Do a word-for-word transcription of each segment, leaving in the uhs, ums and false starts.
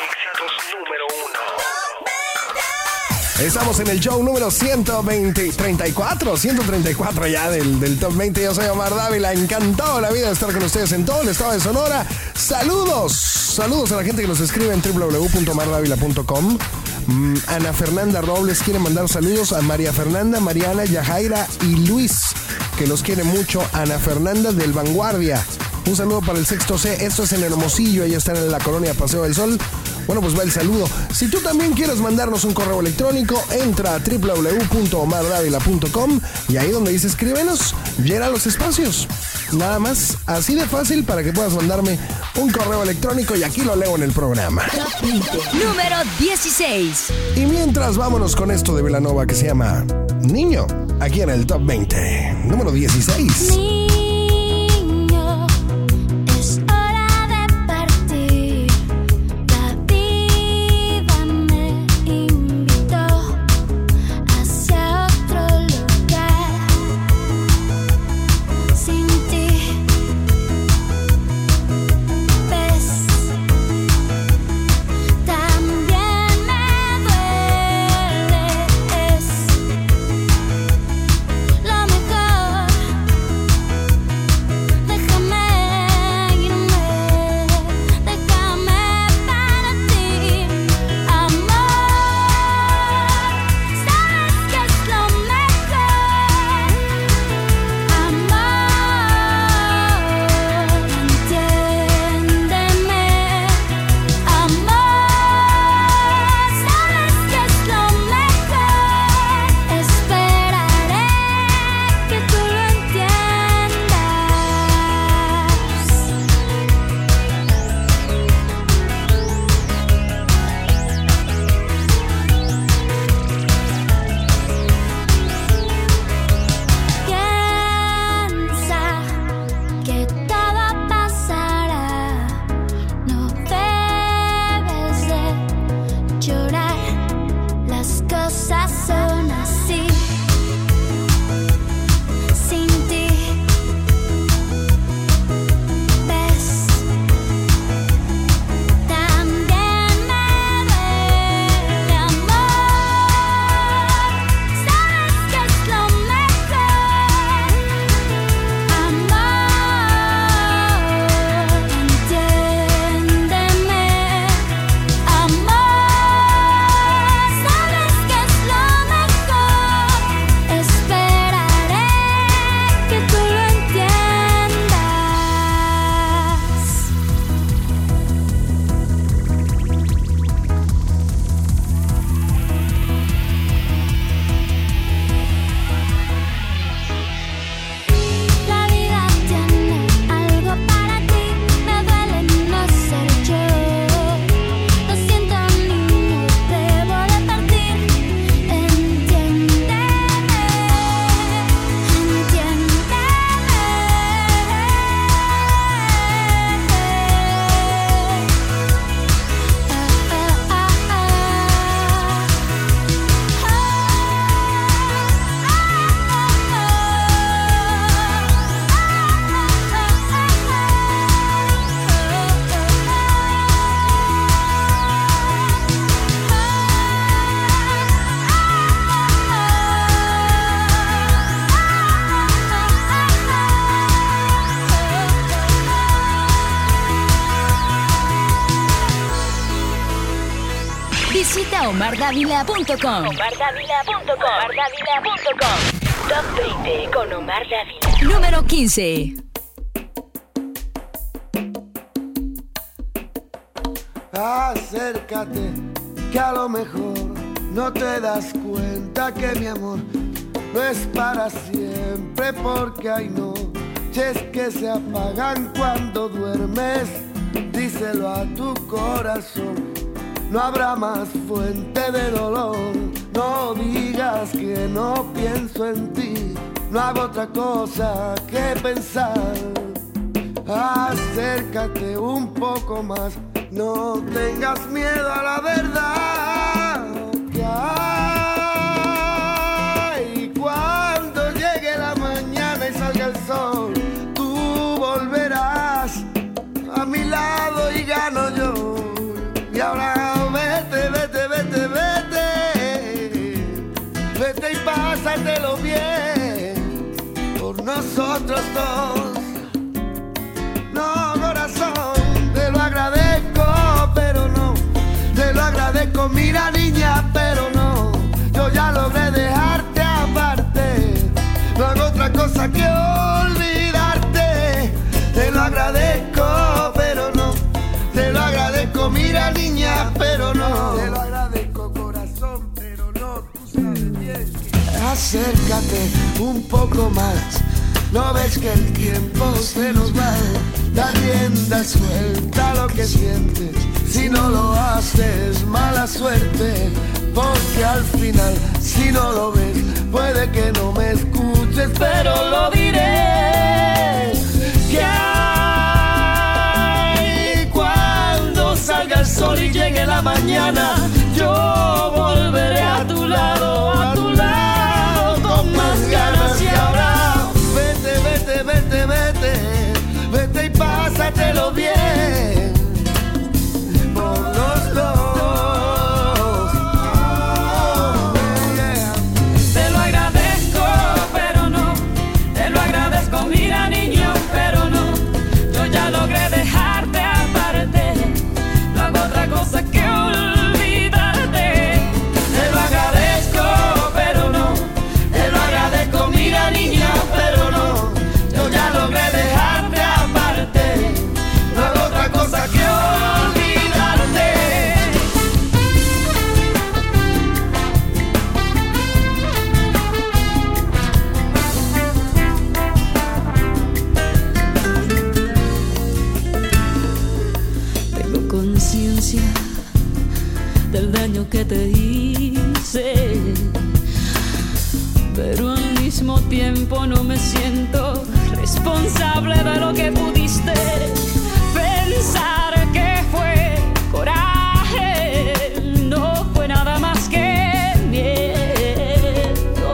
éxitos número uno. Estamos en el show número ciento veinte, treinta y cuatro, ciento treinta y cuatro ya del, del Top veinte. Yo soy Omar Dávila, encantado la vida de estar con ustedes en todo el estado de Sonora. Saludos, saludos a la gente que nos escribe en doble u doble u doble u punto omar dávila punto com. Mm, Ana Fernanda Robles quiere mandar saludos a María Fernanda, Mariana, Yajaira y Luis, que los quiere mucho. Ana Fernanda del Vanguardia. Un saludo para el Sexto C. Esto es en Hermosillo, ahí están en la colonia Paseo del Sol. Bueno, pues va el saludo. Si tú también quieres mandarnos un correo electrónico, entra a doble u doble u doble u punto omar dávila punto com y ahí donde dice escríbenos, llena los espacios. Nada más, así de fácil para que puedas mandarme un correo electrónico y aquí lo leo en el programa. Top veinte, número dieciséis. Y mientras, vámonos con esto de Belanova que se llama Niño, aquí en el Top veinte, número dieciséis. Visita omar dávila punto com. omar dávila punto com. omar dávila punto com. Top veinte con Omar Dávila. Número quince. Acércate, que a lo mejor no te das cuenta que mi amor no es para siempre, porque hay noches que se apagan cuando duermes. Díselo a tu corazón, no habrá más fuente de dolor. No digas que no pienso en ti, no hago otra cosa que pensar. Acércate un poco más, no tengas miedo a la verdad que hay. Cuando llegue la mañana y salga el sol, tú volverás a mi lado y gano yo. Y ahora los dos. No, corazón, te lo agradezco, pero no. Te lo agradezco, mira niña, pero no. Yo ya logré dejarte aparte. No hago otra cosa que olvidarte. Te lo agradezco, pero no. Te lo agradezco, mira niña, pero no. Te lo agradezco, corazón, pero no. Tú sabes bien. Acércate un poco más. No ves que el tiempo se nos va. Da rienda suelta a lo que sientes. Si no lo haces, mala suerte. Porque al final, si no lo ves, puede que no me escuches, pero lo diré. Que hay cuando salga el sol y llegue la mañana, yo volveré a tu lado, a tu lado, con más ganas. Y ahora vete, vete, vete, vete, vete y pásatelo bien por los dos. Del daño que te hice, pero al mismo tiempo no me siento responsable de lo que pudiste pensar que fue coraje. No fue nada más que miedo.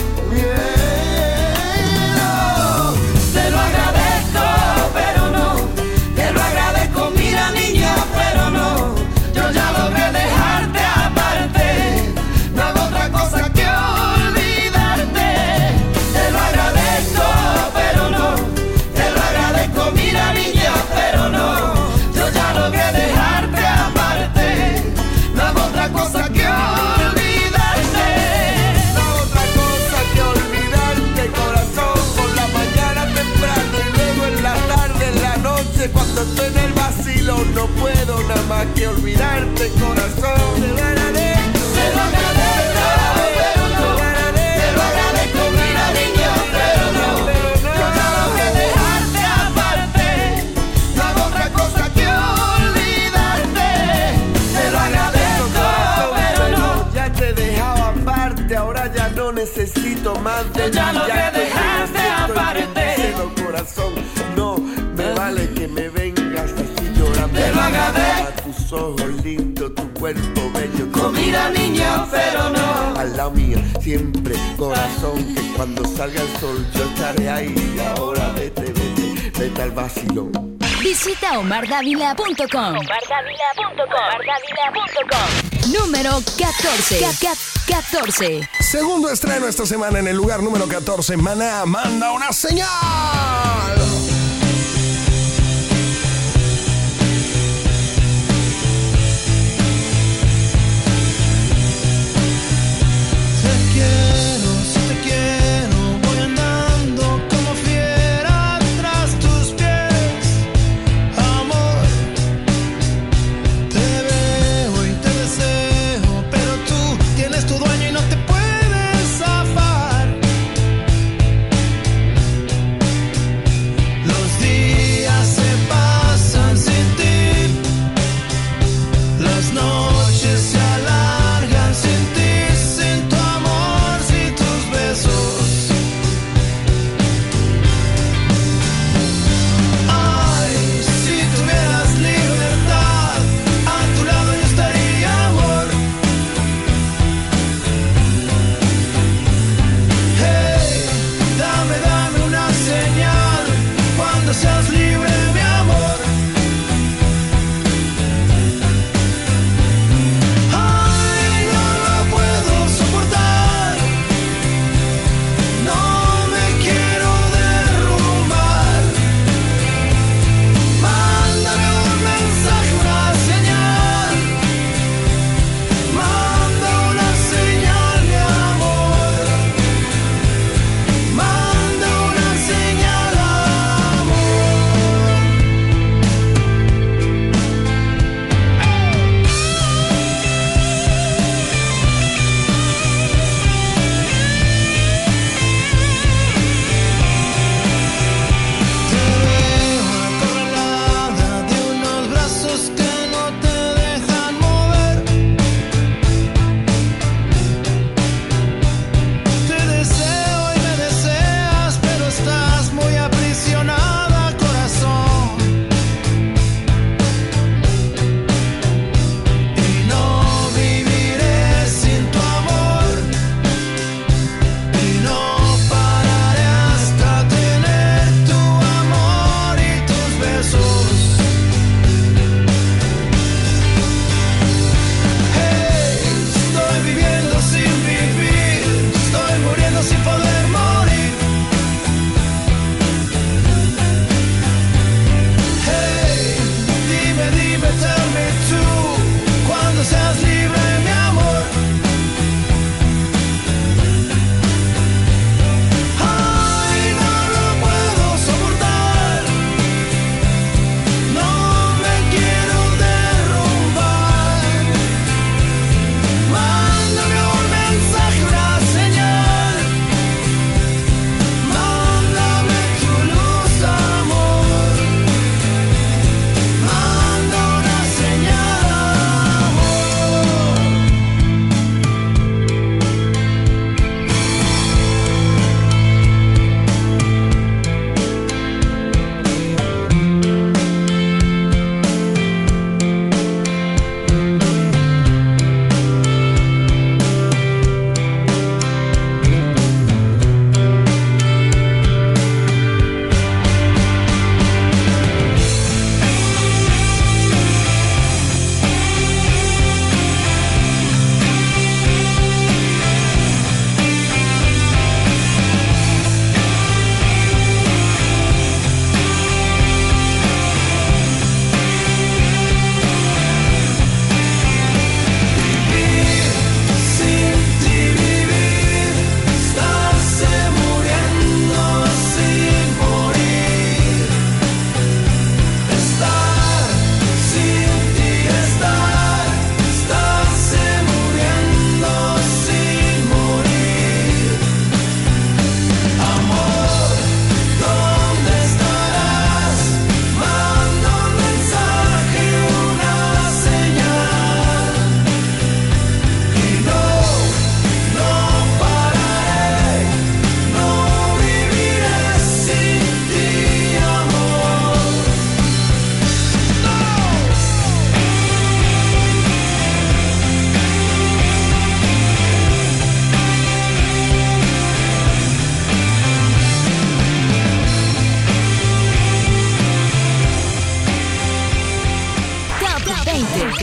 Miedo. Te lo agradezco, pero no. Te lo agradezco, mira niña, pero no. Yo ya logré dejarte aparte. No hago otra cosa que olvidarte. Te lo agradezco, pero no. Te lo agradezco, mira niña, pero no. Yo ya logré dejarte aparte. No hago otra cosa que olvidarte. No hago otra cosa que olvidarte, corazón. Por la mañana temprano y luego en la tarde, en la noche, cuando estoy en el vacilo, no puedo nada más que olvidarte, corazón. Te lo agradezco, te lo agradezco, pero no. Te lo agradezco, mira niña, pero no. Yo ya logré dejarte aparte. No hago otra cosa que olvidarte. Te lo agradezco, pero no. Ya te he dejado aparte, ahora ya no necesito más de ti. Ya logré dejarte aparte. Corazón, no me vale que me vengas así llorando. Te lo agradezco. Tus ojos lindos, tu cuerpo bello. Tu mira niña, pero no. Al lado mío siempre, corazón, que cuando salga el sol yo estaré ahí. Y ahora vete, vete, vete al vacilón. Visita omar davila punto com. omar davila punto com. omar davila punto com. Número catorce. catorce. Segundo estreno esta semana en el lugar número catorce. Maná manda una señal.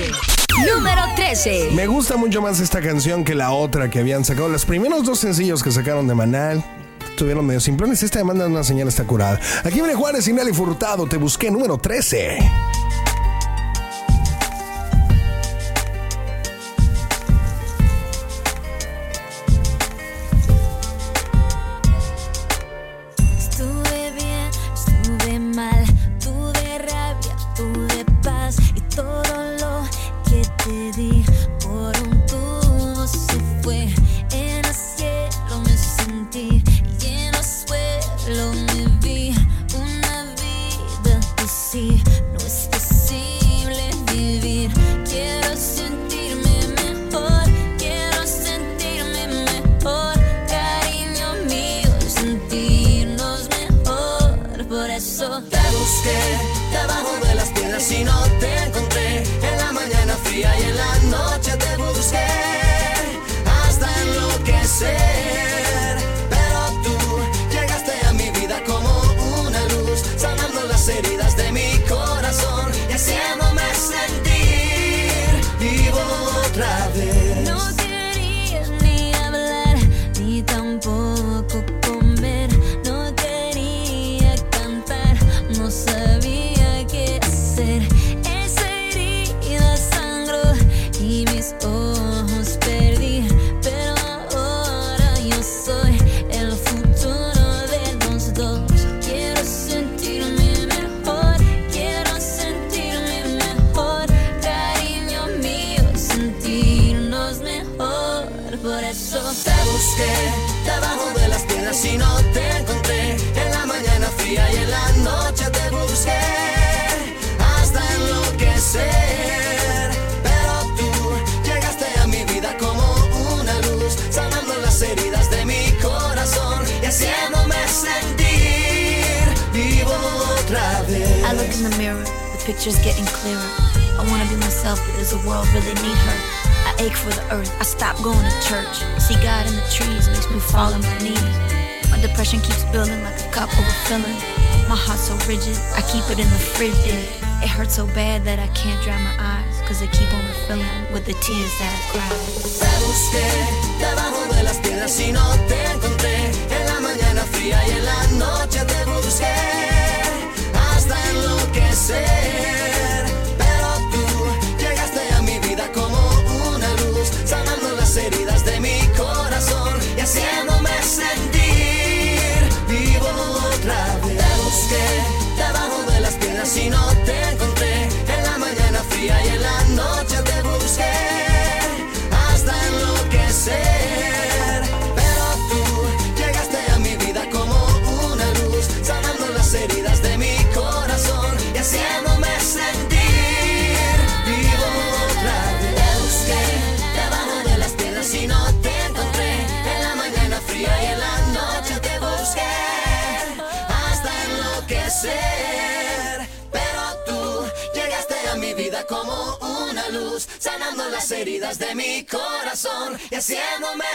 Número trece. Me gusta mucho más esta canción que la otra que habían sacado. Los primeros dos sencillos que sacaron de Manal estuvieron medio simplones. Esta demanda una señal está curada. Aquí viene Juanes y Nelly Furtado. Te busqué, número trece. Estuve bien, estuve mal, tuve rabia, tuve paz y todo lo que te di por un tubo se fue. En el cielo me sentí y en el suelo me vi. Una vida así no es posible vivir. Quiero sentirme mejor, quiero sentirme mejor. Cariño mío, sentirnos mejor. Por eso te busqué debajo de las piedras y no te encontré. En la mañana fría y en la noche te busqué hasta enloquecer. Pero tú llegaste a mi vida como una luz, sanando las heridas de mi corazón y haciéndome sentir vivo otra vez. no quería ni hablar, ni tampoco comer. No quería cantar, no sabía qué hacer. Esa herida sangró y mis ojos perdí. Pero ahora yo soy el futuro de los dos. Quiero sentirme mejor, quiero sentirme mejor. Cariño mío, sentirnos mejor. Por eso te busqué debajo de las piedras y no te encontré. En la mañana fría y en la noche te busqué hasta enloquecer. Pero tú llegaste a mi vida como una luz, sanando las heridas de mi corazón y haciéndome sentir vivo otra vez. I look in the mirror, the picture's getting clearer. I wanna be myself, but does the world really need her? I ache for the earth, I stop going to church. See God in the trees, makes me fall on my knees. My depression keeps building like a cup overfilling. My heart's so rigid, I keep it in the fridge. It hurts so bad that I can't dry my eyes, cause they keep on refilling with the tears that I cry. Te busqué debajo de las piedras y no te encontré. En la mañana fría y en la noche te busqué hasta enloquecer. Pero tú llegaste a mi vida como una luz, sanando las heridas de mi corazón y haciéndome sentir vivo otra vez. Te busqué debajo de las piedras y no te encontré. En la mañana fría y en la noche te busqué hasta enloquecer. Pero tú llegaste a mi vida como una luz, sanando las heridas de mi corazón y haciéndome sentir vivo otra vez. Te busqué debajo de las piedras y no te encontré. En la mañana fría y en la noche te busqué hasta enloquecer. Pero tú llegaste a mi vida como una luz, sanando las heridas de mi corazón y haciéndome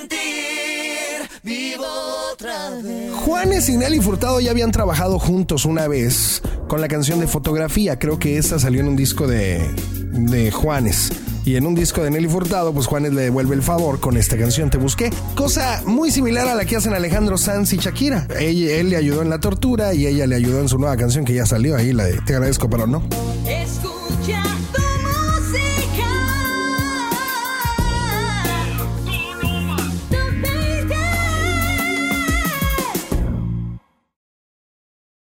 sentir vivo otra vez. Juanes y Nelly Furtado ya habían trabajado juntos una vez con la canción de Fotografía. Creo que esta salió en un disco de, de Juanes. Y en un disco de Nelly Furtado, pues Juanes le devuelve el favor con esta canción, Te Busqué. Cosa muy similar a la que hacen Alejandro Sanz y Shakira. Él, él le ayudó en La Tortura y ella le ayudó en su nueva canción que ya salió ahí, la de Te Agradezco, pero no. Escucha